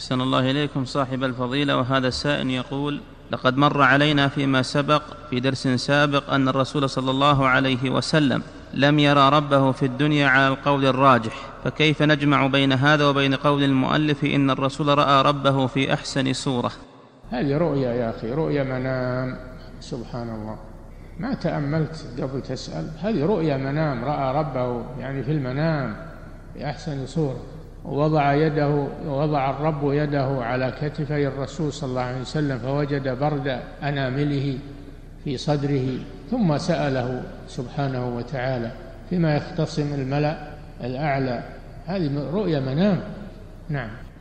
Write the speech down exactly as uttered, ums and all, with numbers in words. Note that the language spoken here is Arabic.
أحسن الله إليكم صاحب الفضيلة. وهذا السائل يقول: لقد مر علينا فيما سبق في درس سابق أن الرسول صلى الله عليه وسلم لم يرى ربه في الدنيا على القول الراجح، فكيف نجمع بين هذا وبين قول المؤلف إن الرسول رأى ربه في أحسن صورة؟ هذه رؤيا يا أخي، رؤيا منام. سبحان الله، ما تأملت قبل تسأل. هذه رؤيا منام، رأى ربه يعني في المنام بأحسن صورة. ووضع يده ووضع الرب يده على كتفي الرسول صلى الله عليه وسلم فوجد برد أنامله في صدره، ثم سأله سبحانه وتعالى فيما يختصم الملأ الأعلى. هذه رؤيا منام. نعم.